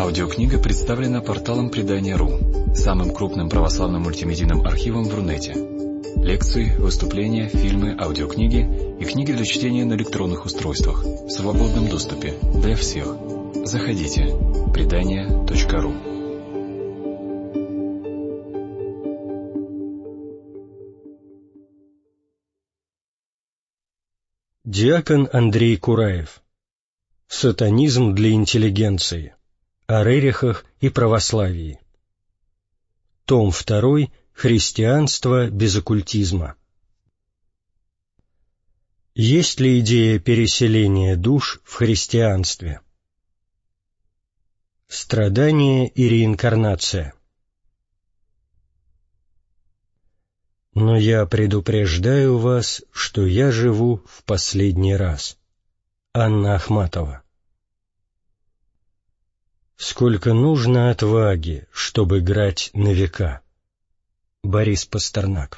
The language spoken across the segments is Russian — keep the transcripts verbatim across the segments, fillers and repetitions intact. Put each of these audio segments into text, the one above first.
Аудиокнига представлена порталом предания точка ру, самым крупным православным мультимедийным архивом в Рунете. Лекции, выступления, фильмы, аудиокниги и книги для чтения на электронных устройствах в свободном доступе для всех. Заходите. предания точка ру. Диакон Андрей Кураев. Сатанизм для интеллигенции. О рерихах и православии. Том второй. Христианство без оккультизма. Есть ли идея переселения душ в христианстве? Страдание и реинкарнация. Но я предупреждаю вас, что я живу в последний раз. Анна Ахматова. Сколько нужно отваги, чтобы играть на века. Борис Пастернак.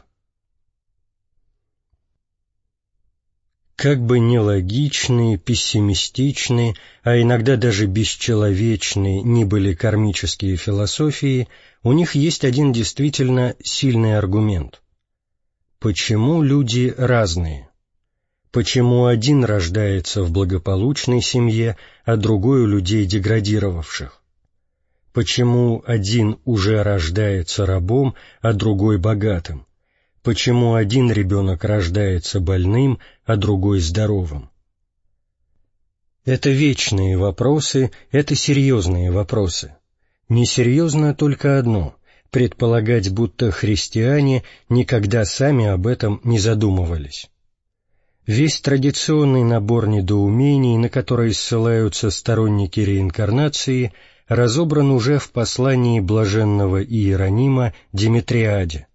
Как бы нелогичны, пессимистичны, а иногда даже бесчеловечны ни были кармические философии, у них есть один действительно сильный аргумент. Почему люди разные? Почему один рождается в благополучной семье, а другой у людей деградировавших? Почему один уже рождается рабом, а другой богатым? Почему один ребенок рождается больным, а другой здоровым? Это вечные вопросы, это серьезные вопросы. Несерьезно только одно — предполагать, будто христиане никогда сами об этом не задумывались. Весь традиционный набор недоумений, на которые ссылаются сторонники реинкарнации, разобран уже в послании блаженного Иеронима Димитриаде.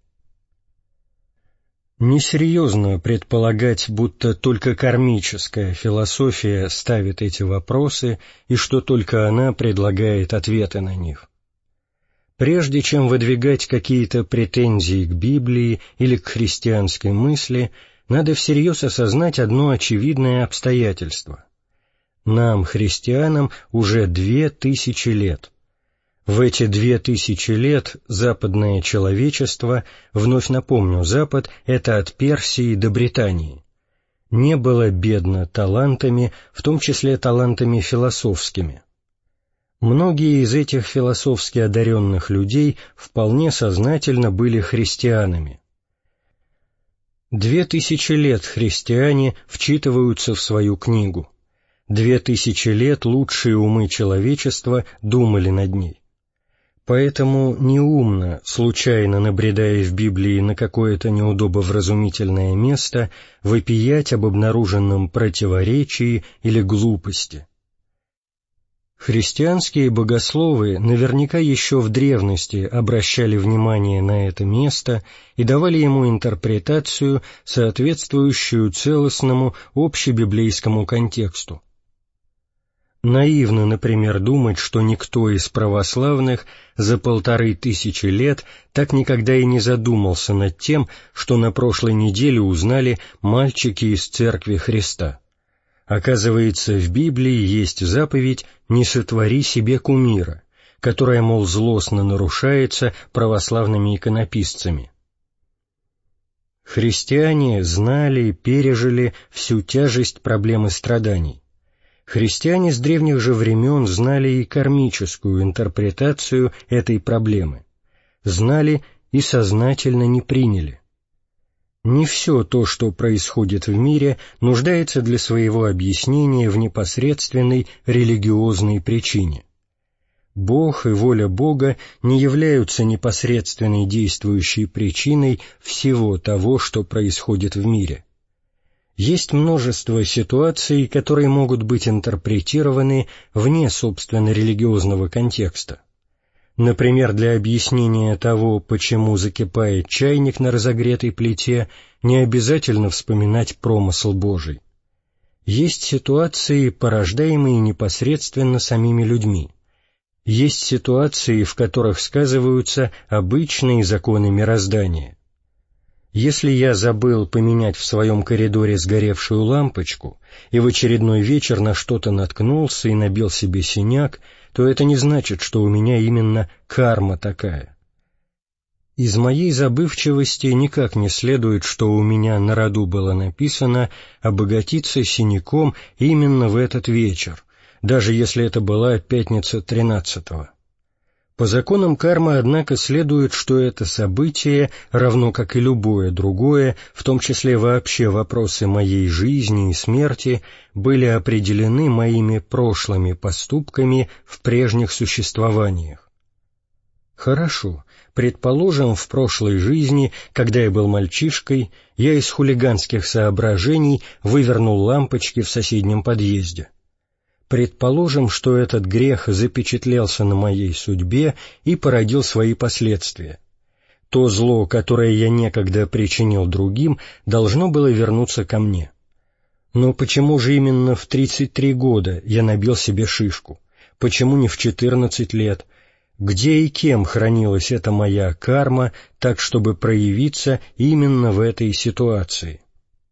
Несерьезно предполагать, будто только кармическая философия ставит эти вопросы и что только она предлагает ответы на них. Прежде чем выдвигать какие-то претензии к Библии или к христианской мысли, надо всерьез осознать одно очевидное обстоятельство. Нам, христианам, уже две тысячи лет. В эти две тысячи лет западное человечество, вновь напомню, Запад — это от Персии до Британии, не было бедно талантами, в том числе талантами философскими. Многие из этих философски одаренных людей вполне сознательно были христианами. Две тысячи лет христиане вчитываются в свою книгу. Две тысячи лет лучшие умы человечества думали над ней. Поэтому неумно, случайно набредая в Библии на какое-то неудобовразумительное место, вопиять об обнаруженном противоречии или глупости. Христианские богословы наверняка еще в древности обращали внимание на это место и давали ему интерпретацию, соответствующую целостному общебиблейскому контексту. Наивно, например, думать, что никто из православных за полторы тысячи лет так никогда и не задумался над тем, что на прошлой неделе узнали мальчики из Церкви Христа. Оказывается, в Библии есть заповедь «Не сотвори себе кумира», которая, мол, злостно нарушается православными иконописцами. Христиане знали, пережили всю тяжесть проблемы страданий. Христиане с древних же времен знали и кармическую интерпретацию этой проблемы, знали и сознательно не приняли. Не все то, что происходит в мире, нуждается для своего объяснения в непосредственной религиозной причине. Бог и воля Бога не являются непосредственной действующей причиной всего того, что происходит в мире. Есть множество ситуаций, которые могут быть интерпретированы вне, собственно, религиозного контекста. Например, для объяснения того, почему закипает чайник на разогретой плите, не обязательно вспоминать промысл Божий. Есть ситуации, порождаемые непосредственно самими людьми. Есть ситуации, в которых сказываются обычные законы мироздания. Если я забыл поменять в своем коридоре сгоревшую лампочку и в очередной вечер на что-то наткнулся и набил себе синяк, то это не значит, что у меня именно карма такая. Из моей забывчивости никак не следует, что у меня на роду было написано обогатиться синяком именно в этот вечер, даже если это была пятница тринадцатого. По законам кармы, однако, следует, что это событие, равно как и любое другое, в том числе вообще вопросы моей жизни и смерти, были определены моими прошлыми поступками в прежних существованиях. Хорошо, предположим, в прошлой жизни, когда я был мальчишкой, я из хулиганских соображений вывернул лампочки в соседнем подъезде. Предположим, что этот грех запечатлелся на моей судьбе и породил свои последствия. То зло, которое я некогда причинил другим, должно было вернуться ко мне. Но почему же именно в тридцать три года я набил себе шишку? Почему не в четырнадцать лет? Где и кем хранилась эта моя карма, так чтобы проявиться именно в этой ситуации?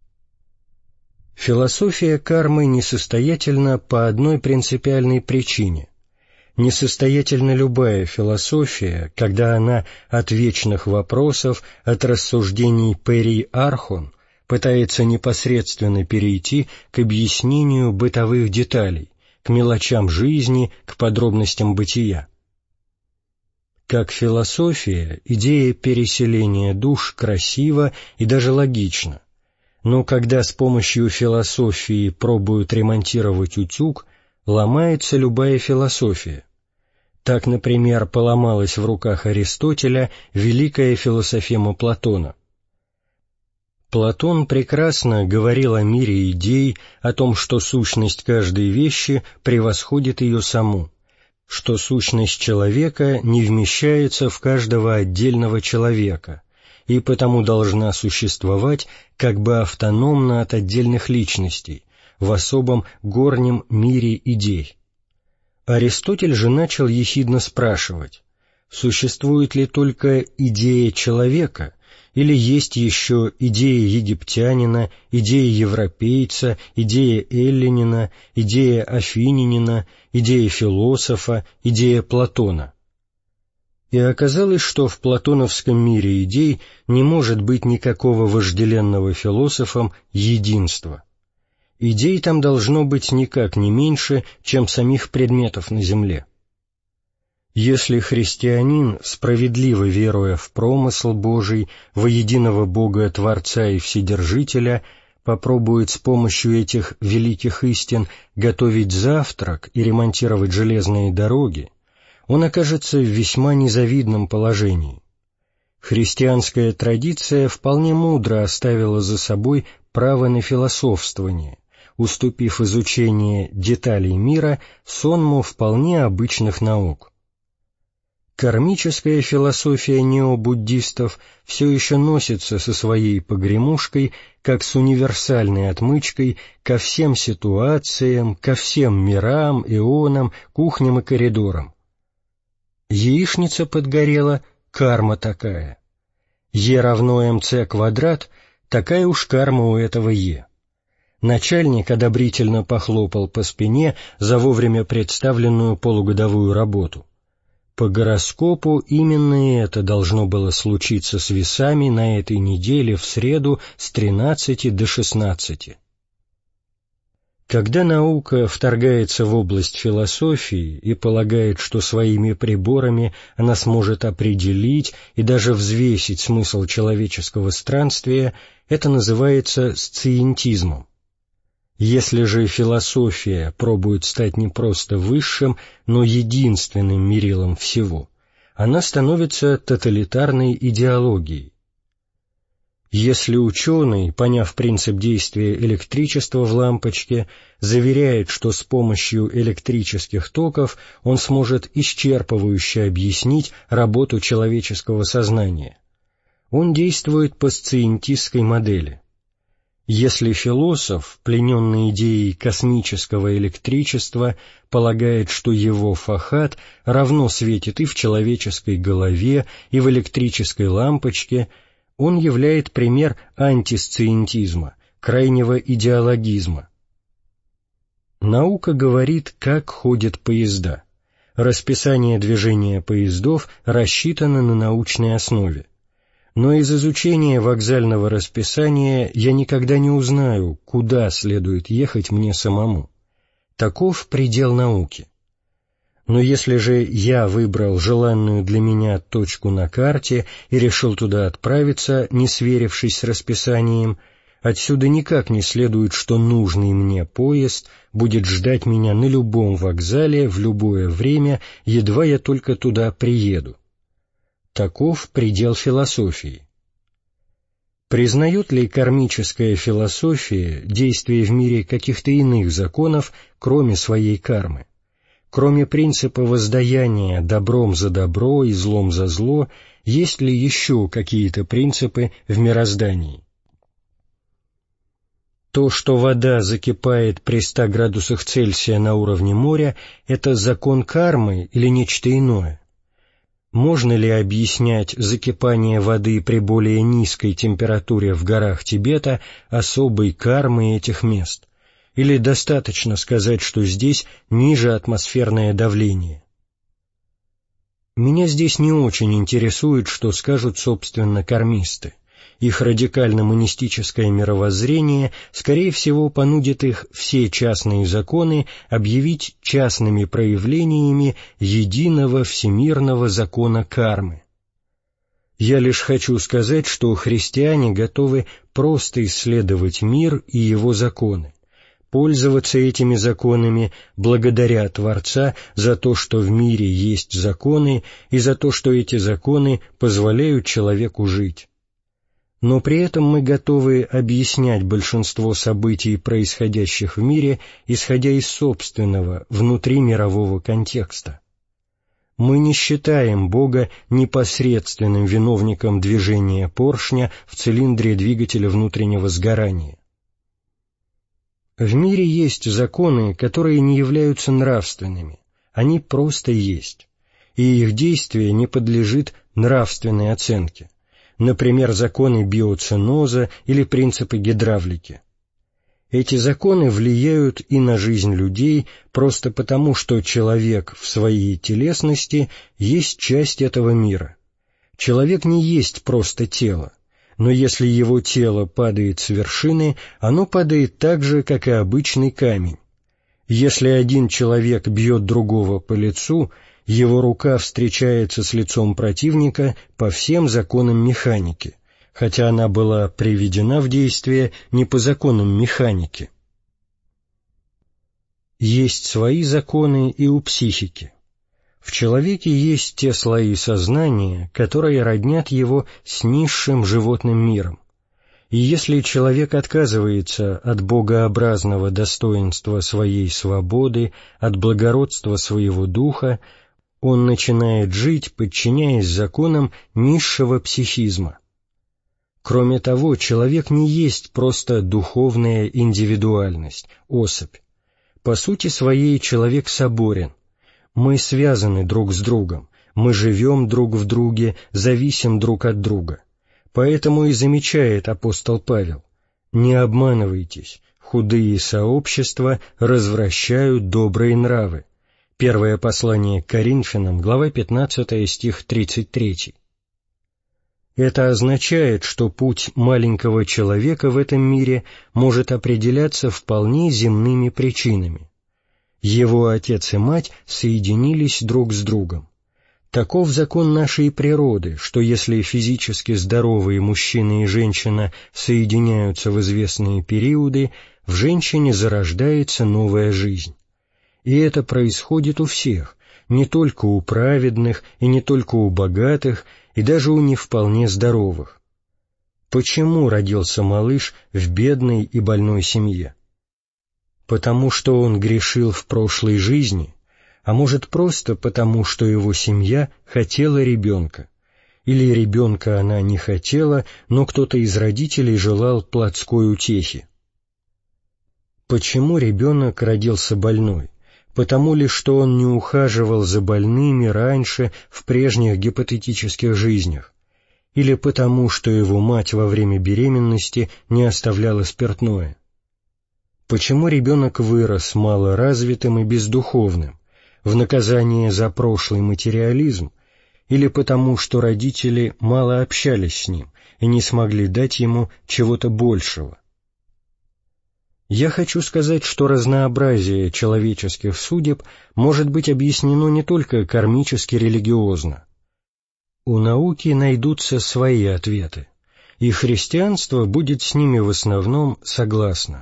Философия кармы несостоятельна по одной принципиальной причине. Несостоятельна любая философия, когда она от вечных вопросов, от рассуждений пери архон, пытается непосредственно перейти к объяснению бытовых деталей, к мелочам жизни, к подробностям бытия. Как философия, идея переселения душ красива и даже логична. Но когда с помощью философии пробуют ремонтировать утюг, ломается любая философия. Так, например, поломалась в руках Аристотеля великая философема Платона. Платон прекрасно говорил о мире идей, о том, что сущность каждой вещи превосходит ее саму, что сущность человека не вмещается в каждого отдельного человека, и потому должна существовать как бы автономно от отдельных личностей, в особом горнем мире идей. Аристотель же начал ехидно спрашивать, существует ли только идея человека, или есть еще идея египтянина, идея европейца, идея эллинина, идея афинянина, идея философа, идея Платона? И оказалось, что в платоновском мире идей не может быть никакого вожделенного философом единства. Идей там должно быть никак не меньше, чем самих предметов на земле. Если христианин, справедливо веруя в промысл Божий, во единого Бога Творца и Вседержителя, попробует с помощью этих великих истин готовить завтрак и ремонтировать железные дороги, он окажется в весьма незавидном положении. Христианская традиция вполне мудро оставила за собой право на философствование, уступив изучение деталей мира сонму вполне обычных наук. Кармическая философия необуддистов все еще носится со своей погремушкой, как с универсальной отмычкой ко всем ситуациям, ко всем мирам, эонам, кухням и коридорам. Яичница подгорела, карма такая. Е равно МЦ квадрат, такая уж карма у этого Е. Начальник одобрительно похлопал по спине за вовремя представленную полугодовую работу. По гороскопу именно это должно было случиться с весами на этой неделе в среду с тринадцати до шестнадцати. Когда наука вторгается в область философии и полагает, что своими приборами она сможет определить и даже взвесить смысл человеческого странствия, это называется сциентизмом. Если же философия пробует стать не просто высшим, но единственным мерилом всего, она становится тоталитарной идеологией. Если ученый, поняв принцип действия электричества в лампочке, заверяет, что с помощью электрических токов он сможет исчерпывающе объяснить работу человеческого сознания, он действует по сциентистской модели. Если философ, плененный идеей космического электричества, полагает, что его фахат равно светит и в человеческой голове, и в электрической лампочке, Он являет пример антисциентизма, крайнего идеологизма. Наука говорит, как ходят поезда. Расписание движения поездов рассчитано на научной основе. Но из изучения вокзального расписания я никогда не узнаю, куда следует ехать мне самому. Таков предел науки. Но если же я выбрал желанную для меня точку на карте и решил туда отправиться, не сверившись с расписанием, отсюда никак не следует, что нужный мне поезд будет ждать меня на любом вокзале в любое время, едва я только туда приеду. Таков предел философии. Признает ли кармическая философия действие в мире каких-то иных законов, кроме своей кармы? Кроме принципа воздаяния добром за добро и злом за зло, есть ли еще какие-то принципы в мироздании? То, что вода закипает при ста градусах Цельсия на уровне моря, это закон кармы или нечто иное? Можно ли объяснять закипание воды при более низкой температуре в горах Тибета особой кармой этих мест? Или достаточно сказать, что здесь ниже атмосферное давление? Меня здесь не очень интересует, что скажут, собственно, кармисты. Их радикально-монистическое мировоззрение, скорее всего, понудит их все частные законы объявить частными проявлениями единого всемирного закона кармы. Я лишь хочу сказать, что христиане готовы просто исследовать мир и его законы, пользоваться этими законами благодаря Творца за то, что в мире есть законы, и за то, что эти законы позволяют человеку жить. Но при этом мы готовы объяснять большинство событий, происходящих в мире, исходя из собственного, внутримирового контекста. Мы не считаем Бога непосредственным виновником движения поршня в цилиндре двигателя внутреннего сгорания. В мире есть законы, которые не являются нравственными, они просто есть, и их действие не подлежит нравственной оценке. Например, законы биоценоза или принципы гидравлики. Эти законы влияют и на жизнь людей просто потому, что человек в своей телесности есть часть этого мира. Человек не есть просто тело, но если его тело падает с вершины, оно падает так же, как и обычный камень. Если один человек бьет другого по лицу, его рука встречается с лицом противника по всем законам механики, хотя она была приведена в действие не по законам механики. Есть свои законы и у психики. В человеке есть те слои сознания, которые роднят его с низшим животным миром. И если человек отказывается от богообразного достоинства своей свободы, от благородства своего духа, он начинает жить, подчиняясь законам низшего психизма. Кроме того, человек не есть просто духовная индивидуальность, особь. По сути своей человек соборен. Мы связаны друг с другом, мы живем друг в друге, зависим друг от друга. Поэтому и замечает апостол Павел: «Не обманывайтесь, худые сообщества развращают добрые нравы». Первое послание к Коринфянам, глава пятнадцатая, стих тридцать третий. Это означает, что путь маленького человека в этом мире может определяться вполне земными причинами. Его отец и мать соединились друг с другом. Таков закон нашей природы, что если физически здоровые мужчина и женщина соединяются в известные периоды, в женщине зарождается новая жизнь. И это происходит у всех, не только у праведных и не только у богатых, и даже у не вполне здоровых. Почему родился малыш в бедной и больной семье? Потому что он грешил в прошлой жизни, а может просто потому, что его семья хотела ребенка, или ребенка она не хотела, но кто-то из родителей желал плотской утехи. Почему ребенок родился больной? Потому ли, что он не ухаживал за больными раньше, в прежних гипотетических жизнях? или потому, что его мать во время беременности не оставляла спиртное? Почему ребенок вырос малоразвитым и бездуховным, в наказание за прошлый материализм, или потому, что родители мало общались с ним и не смогли дать ему чего-то большего? Я хочу сказать, что разнообразие человеческих судеб может быть объяснено не только кармически-религиозно. У науки найдутся свои ответы, и христианство будет с ними в основном согласно.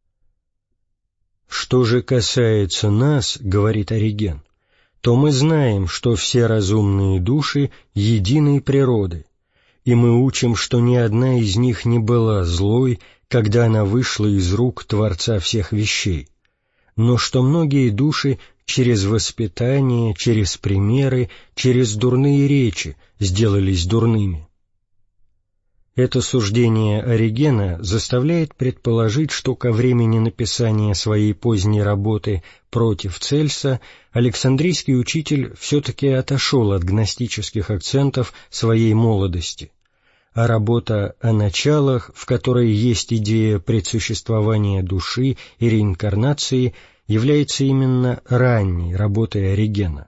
«Что же касается нас, — говорит Ориген, — то мы знаем, что все разумные души единой природы, и мы учим, что ни одна из них не была злой, когда она вышла из рук Творца всех вещей, но что многие души через воспитание, через примеры, через дурные речи сделались дурными». Это суждение Оригена заставляет предположить, что ко времени написания своей поздней работы «Против Цельса» Александрийский учитель все-таки отошел от гностических акцентов своей молодости, а работа о началах, в которой есть идея предсуществования души и реинкарнации, является именно ранней работой Оригена.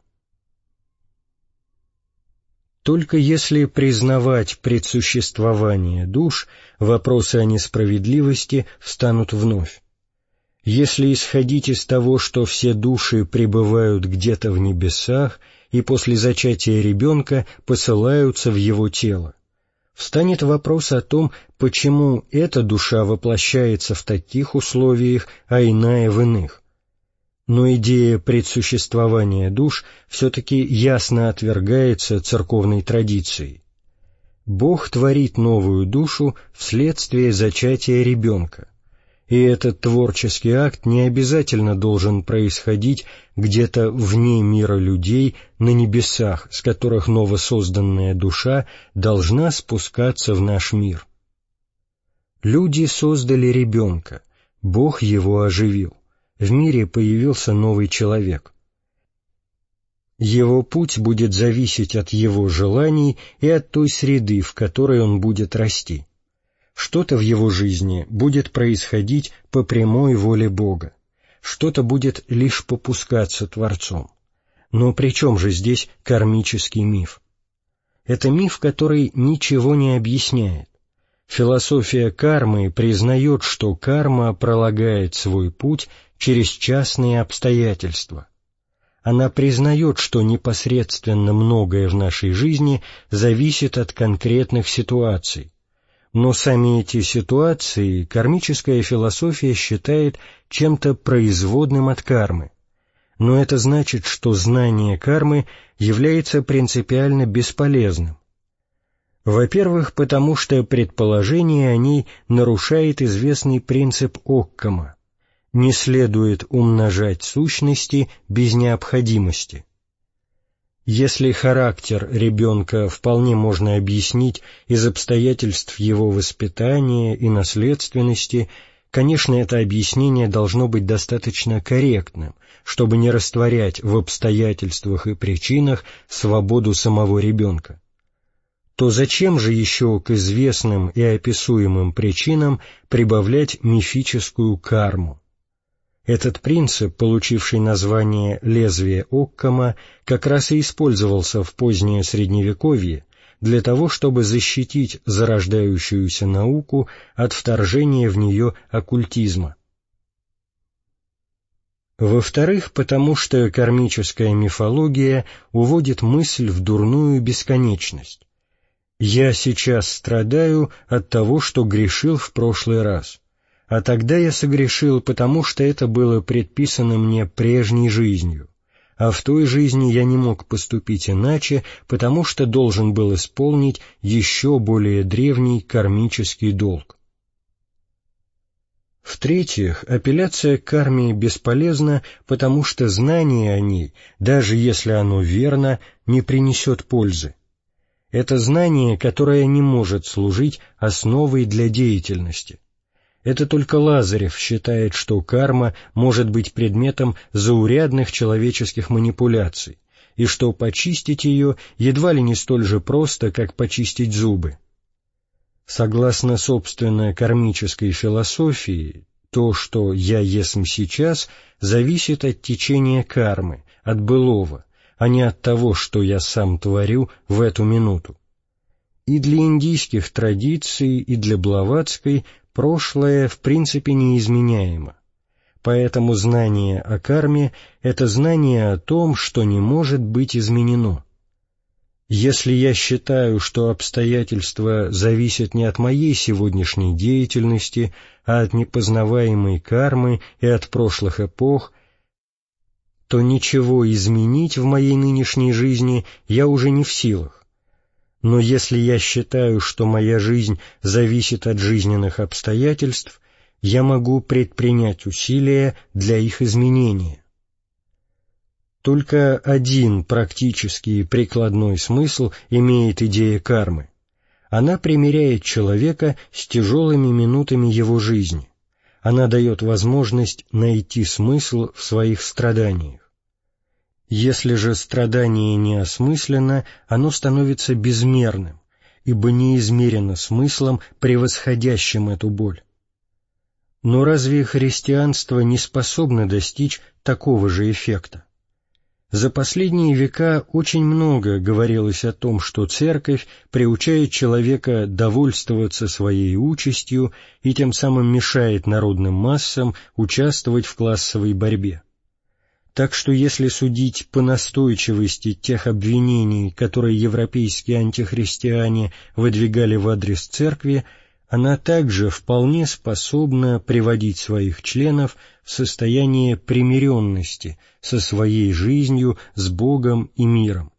Только если признавать предсуществование душ, вопросы о несправедливости встанут вновь. Если исходить из того, что все души пребывают где-то в небесах и после зачатия ребенка посылаются в его тело, встанет вопрос о том, почему эта душа воплощается в таких условиях, а иная в иных. Но идея предсуществования душ все-таки ясно отвергается церковной традицией. Бог творит новую душу вследствие зачатия ребенка, и этот творческий акт не обязательно должен происходить где-то вне мира людей, на небесах, с которых новосозданная душа должна спускаться в наш мир. Люди создали ребенка, Бог его оживил. В мире появился новый человек. Его путь будет зависеть от его желаний и от той среды, в которой он будет расти. Что-то в его жизни будет происходить по прямой воле Бога, что-то будет лишь попускаться Творцом. Но при чем же здесь кармический миф? Это миф, который ничего не объясняет. Философия кармы признает, что карма пролагает свой путь через частные обстоятельства. Она признает, что непосредственно многое в нашей жизни зависит от конкретных ситуаций, но сами эти ситуации кармическая философия считает чем-то производным от кармы. Но это значит, что знание кармы является принципиально бесполезным. Во-первых, потому что предположение о ней нарушает известный принцип Оккама: не следует умножать сущности без необходимости. Если характер ребенка вполне можно объяснить из обстоятельств его воспитания и наследственности, конечно, это объяснение должно быть достаточно корректным, чтобы не растворять в обстоятельствах и причинах свободу самого ребенка. То зачем же еще к известным и описуемым причинам прибавлять мифическую карму? Этот принцип, получивший название «лезвие Оккама», как раз и использовался в позднее Средневековье для того, чтобы защитить зарождающуюся науку от вторжения в нее оккультизма. Во-вторых, потому что кармическая мифология уводит мысль в дурную бесконечность. «Я сейчас страдаю от того, что грешил в прошлый раз, а тогда я согрешил, потому что это было предписано мне прежней жизнью, а в той жизни я не мог поступить иначе, потому что должен был исполнить еще более древний кармический долг». В-третьих, апелляция к карме бесполезна, потому что знание о ней, даже если оно верно, не принесет пользы. Это знание, которое не может служить основой для деятельности. Это только Лазарев считает, что карма может быть предметом заурядных человеческих манипуляций, и что почистить ее едва ли не столь же просто, как почистить зубы. Согласно собственно кармической философии, то, что «я есмь сейчас», зависит от течения кармы, от былого, а не от того, что я сам творю в эту минуту. И для индийских традиций, и для Блаватской прошлое в принципе неизменяемо. Поэтому знание о карме — это знание о том, что не может быть изменено. Если я считаю, что обстоятельства зависят не от моей сегодняшней деятельности, а от непознаваемой кармы и от прошлых эпох, то ничего изменить в моей нынешней жизни я уже не в силах. Но если я считаю, что моя жизнь зависит от жизненных обстоятельств, я могу предпринять усилия для их изменения. Только один практический и прикладной смысл имеет идея кармы. Она примиряет человека с тяжелыми минутами его жизни. Она дает возможность найти смысл в своих страданиях. Если же страдание неосмысленно, оно становится безмерным, ибо не измерено смыслом, превосходящим эту боль. Но разве христианство не способно достичь такого же эффекта? За последние века очень много говорилось о том, что Церковь приучает человека довольствоваться своей участью и тем самым мешает народным массам участвовать в классовой борьбе. Так что если судить по настойчивости тех обвинений, которые европейские антихристиане выдвигали в адрес Церкви, она также вполне способна приводить своих членов в состояние примиренности со своей жизнью, с Богом и миром.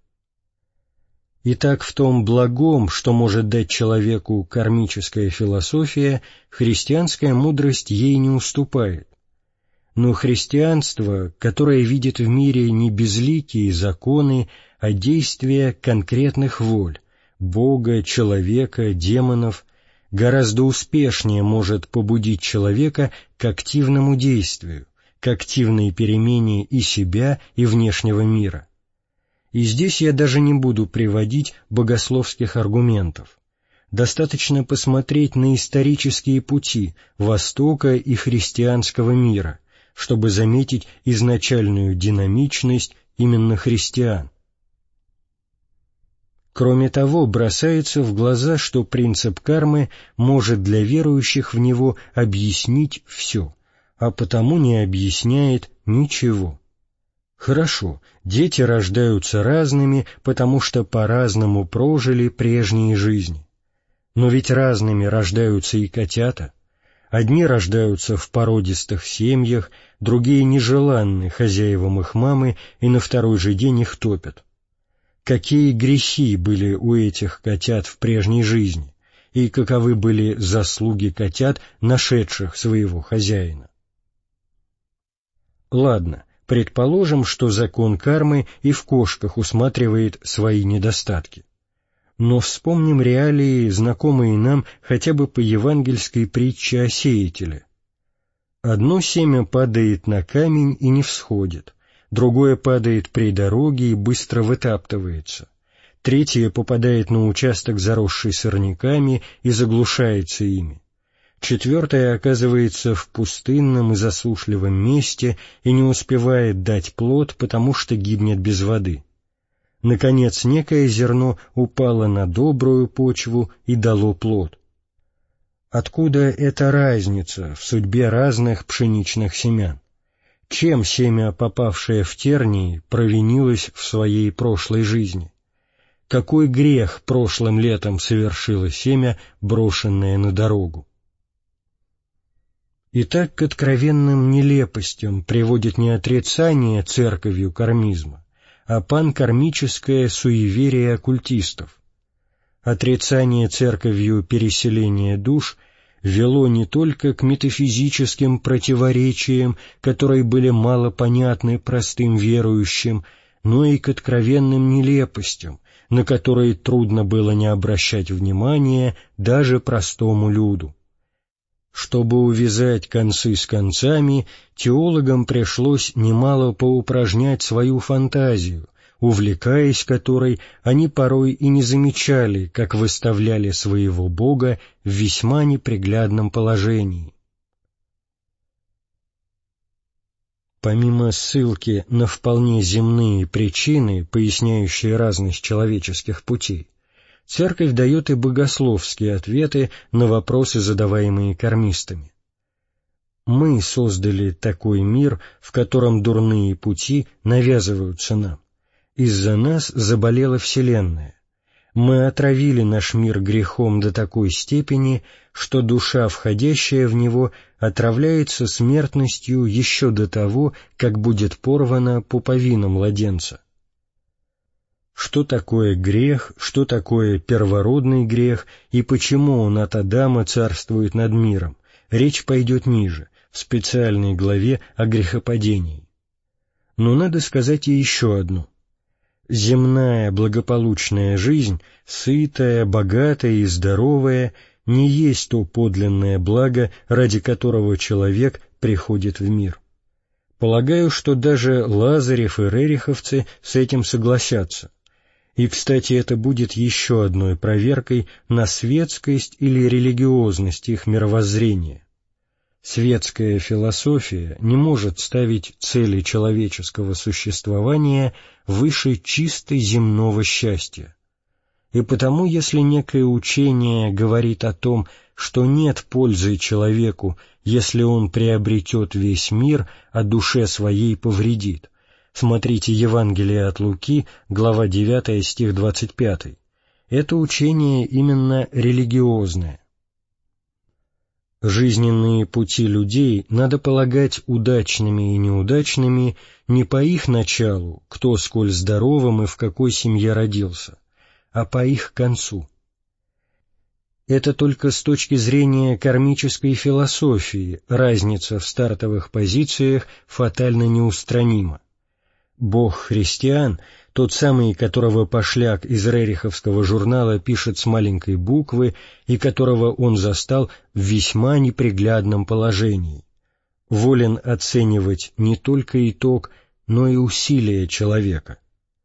Итак, в том благом, что может дать человеку кармическая философия, христианская мудрость ей не уступает. Но христианство, которое видит в мире не безликие законы, а действия конкретных воль — Бога, человека, демонов — гораздо успешнее может побудить человека к активному действию, к активной перемене и себя, и внешнего мира. И здесь я даже не буду приводить богословских аргументов. Достаточно посмотреть на исторические пути Востока и христианского мира, чтобы заметить изначальную динамичность именно христиан. Кроме того, бросается в глаза, что принцип кармы может для верующих в него объяснить все, а потому не объясняет ничего. Хорошо, дети рождаются разными, потому что по-разному прожили прежние жизни. Но ведь разными рождаются и котята. Одни рождаются в породистых семьях, другие нежеланны хозяевам их мамы и на второй же день их топят. Какие грехи были у этих котят в прежней жизни, и каковы были заслуги котят, нашедших своего хозяина. Ладно, предположим, что закон кармы и в кошках усматривает свои недостатки. Но вспомним реалии, знакомые нам хотя бы по евангельской притче о сеятеле. Одно семя падает на камень и не всходит, другое падает при дороге и быстро вытаптывается, третье попадает на участок, заросший сорняками, и заглушается ими, четвертое оказывается в пустынном и засушливом месте и не успевает дать плод, потому что гибнет без воды. Наконец, некое зерно упало на добрую почву и дало плод. Откуда эта разница в судьбе разных пшеничных семян? Чем семя, попавшее в тернии, провинилось в своей прошлой жизни? Какой грех прошлым летом совершило семя, брошенное на дорогу? Итак, к откровенным нелепостям приводит не отрицание церковью кармизма, а панкармическое суеверие оккультистов. Отрицание церковью переселения душ вело не только к метафизическим противоречиям, которые были мало понятны простым верующим, но и к откровенным нелепостям, на которые трудно было не обращать внимания даже простому люду. Чтобы увязать концы с концами, теологам пришлось немало поупражнять свою фантазию, увлекаясь которой, они порой и не замечали, как выставляли своего Бога в весьма неприглядном положении. Помимо ссылки на вполне земные причины, поясняющие разность человеческих путей, Церковь дает и богословские ответы на вопросы, задаваемые кармистами. Мы создали такой мир, в котором дурные пути навязываются нам. Из-за нас заболела Вселенная. Мы отравили наш мир грехом до такой степени, что душа, входящая в него, отравляется смертностью еще до того, как будет порвана пуповина младенца. Что такое грех, что такое первородный грех и почему он от Адама царствует над миром, речь пойдет ниже, в специальной главе о грехопадении. Но надо сказать и еще одну. Земная благополучная жизнь, сытая, богатая и здоровая, не есть то подлинное благо, ради которого человек приходит в мир. Полагаю, что даже Лазарев и рериховцы с этим согласятся. И, кстати, это будет еще одной проверкой на светскость или религиозность их мировоззрения. Светская философия не может ставить цели человеческого существования выше чисто земного счастья. И потому, если некое учение говорит о том, что нет пользы человеку, если он приобретет весь мир, а душе своей повредит, смотрите Евангелие от Луки, глава девятая, стих двадцать пятый, это учение именно религиозное. Жизненные пути людей надо полагать удачными и неудачными не по их началу, кто сколь здоровым и в какой семье родился, а по их концу. Это только с точки зрения кармической философии разница в стартовых позициях фатально неустранима. Бог христиан, тот самый, которого пошляк из рериховского журнала пишет с маленькой буквы и которого он застал в весьма неприглядном положении, волен оценивать не только итог, но и усилия человека.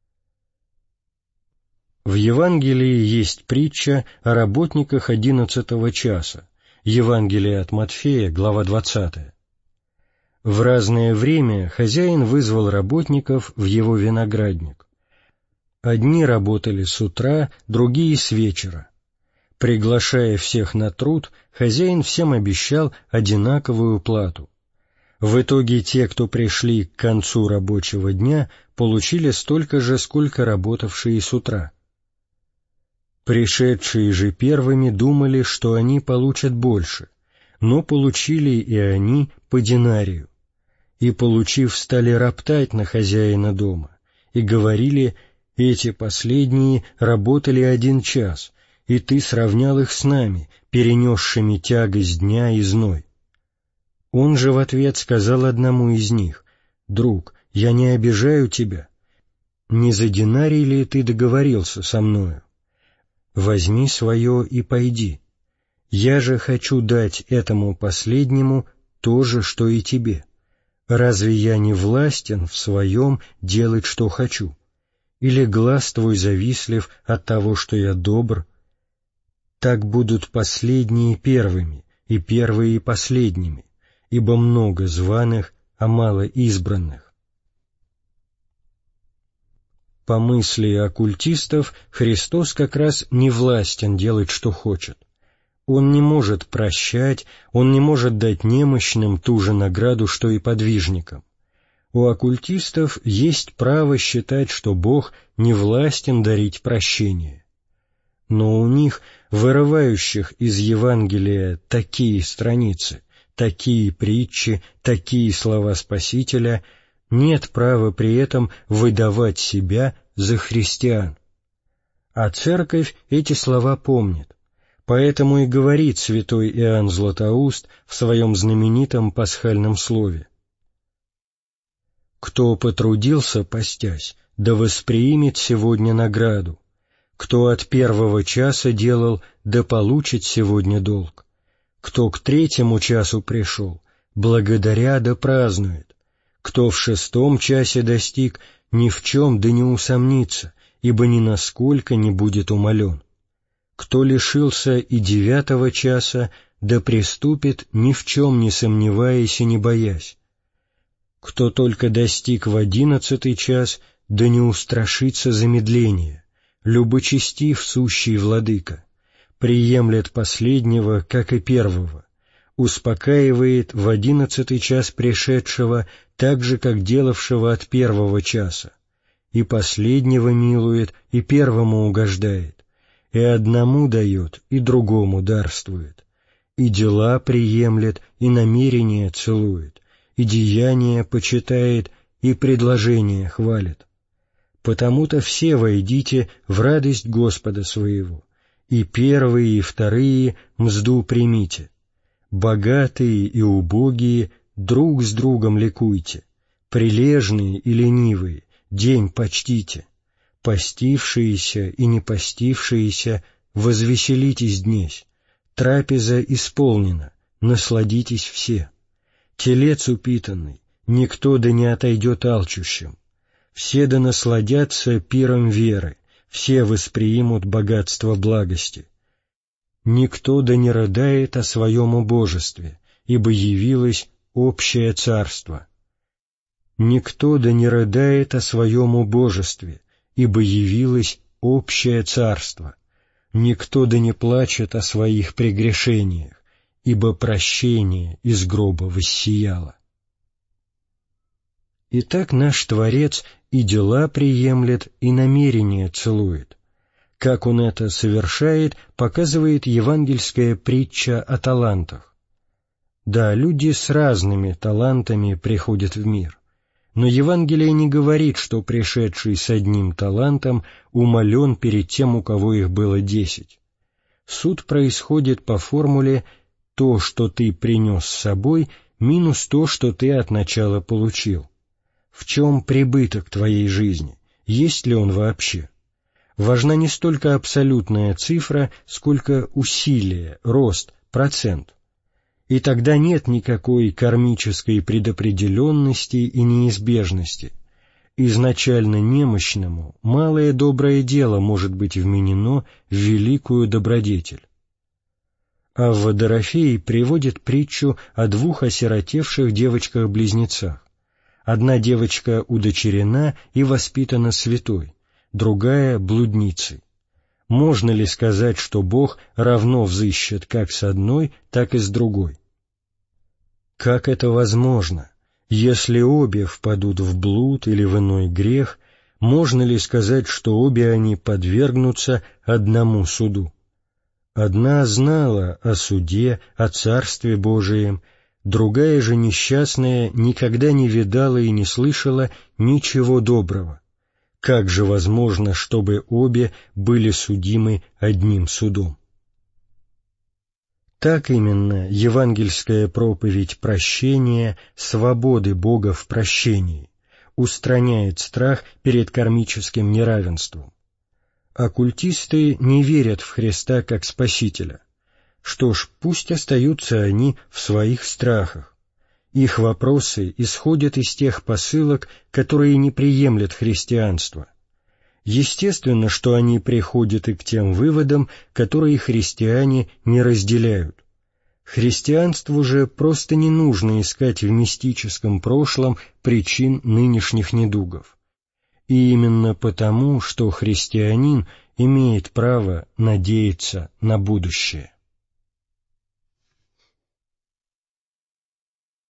В Евангелии есть притча о работниках одиннадцатого часа, Евангелие от Матфея, глава двадцатая. В разное время хозяин вызвал работников в его виноградник. Одни работали с утра, другие с вечера. Приглашая всех на труд, хозяин всем обещал одинаковую плату. В итоге те, кто пришли к концу рабочего дня, получили столько же, сколько работавшие с утра. Пришедшие же первыми думали, что они получат больше, но получили и они по динарию. И, получив, стали роптать на хозяина дома, и говорили: «Эти последние работали один час, и ты сравнял их с нами, перенесшими тягость дня и зной». Он же в ответ сказал одному из них: «Друг, я не обижаю тебя. Не за динарий ли ты договорился со мною? Возьми свое и пойди. Я же хочу дать этому последнему то же, что и тебе. Разве я не властен в своем делать, что хочу? Или глаз твой завистлив от того, что я добр? Так будут последние первыми, и первые последними, ибо много званых, а мало избранных». По мысли оккультистов, Христос как раз не властен делать, что хочет. Он не может прощать, он не может дать немощным ту же награду, что и подвижникам. У оккультистов есть право считать, что Бог не властен дарить прощение. Но у них, вырывающих из Евангелия такие страницы, такие притчи, такие слова Спасителя, нет права при этом выдавать себя за христиан. А Церковь эти слова помнит. Поэтому и говорит святой Иоанн Златоуст в своем знаменитом пасхальном слове: «Кто потрудился, постясь, да восприимет сегодня награду. Кто от первого часа делал, да получит сегодня долг. Кто к третьему часу пришел, благодаря да празднует. Кто в шестом часе достиг, ни в чем да не усомнится, ибо ни насколько не будет умолен. Кто лишился и девятого часа, да приступит, ни в чем не сомневаясь и не боясь. Кто только достиг в одиннадцатый час, да не устрашится замедления, любочестив сущий владыка, приемлет последнего, как и первого, успокаивает в одиннадцатый час пришедшего, так же, как делавшего от первого часа, и последнего милует, и первому угождает, и одному дает, и другому дарствует, и дела приемлет, и намерения целует, и деяния почитает, и предложения хвалит. Потому-то все войдите в радость Господа своего, и первые, и вторые мзду примите. Богатые и убогие друг с другом ликуйте, прилежные и ленивые день почтите, постившиеся и не постившиеся возвеселитесь днесь, трапеза исполнена, насладитесь все. Телец упитанный, никто да не отойдет алчущим, все да насладятся пиром веры, все восприимут богатство благости. Никто да не рыдает о своем убожестве, ибо явилось общее царство. Никто да не рыдает о своем убожестве, ибо явилось общее царство. Никто да не плачет о своих прегрешениях, ибо прощение из гроба воссияло. Итак, наш Творец и дела приемлет, и намерения целует. Как Он это совершает, показывает евангельская притча о талантах. Да, люди с разными талантами приходят в мир, но Евангелие не говорит, что пришедший с одним талантом умолен перед тем, у кого их было десять. Суд происходит по формуле «то, что ты принес с собой, минус то, что ты от начала получил». В чем прибыток твоей жизни? Есть ли он вообще? Важна не столько абсолютная цифра, сколько усилие, рост, процент. И тогда нет никакой кармической предопределенности и неизбежности. Изначально немощному малое доброе дело может быть вменено в великую добродетель. Авва Дорофей приводит притчу о двух осиротевших девочках-близнецах. Одна девочка удочерена и воспитана святой, другая — блудницей. Можно ли сказать, что Бог равно взыщет как с одной, так и с другой? Как это возможно? Если обе впадут в блуд или в иной грех, можно ли сказать, что обе они подвергнутся одному суду? Одна знала о суде, о Царстве Божием, другая же несчастная никогда не видала и не слышала ничего доброго. Как же возможно, чтобы обе были судимы одним судом? Так именно евангельская проповедь прощения, свободы Бога в прощении, устраняет страх перед кармическим неравенством. Оккультисты не верят в Христа как Спасителя. Что ж, пусть остаются они в своих страхах. Их вопросы исходят из тех посылок, которые не приемлет христианство. Естественно, что они приходят и к тем выводам, которые христиане не разделяют. Христианству же просто не нужно искать в мистическом прошлом причин нынешних недугов. И именно потому, что христианин имеет право надеяться на будущее.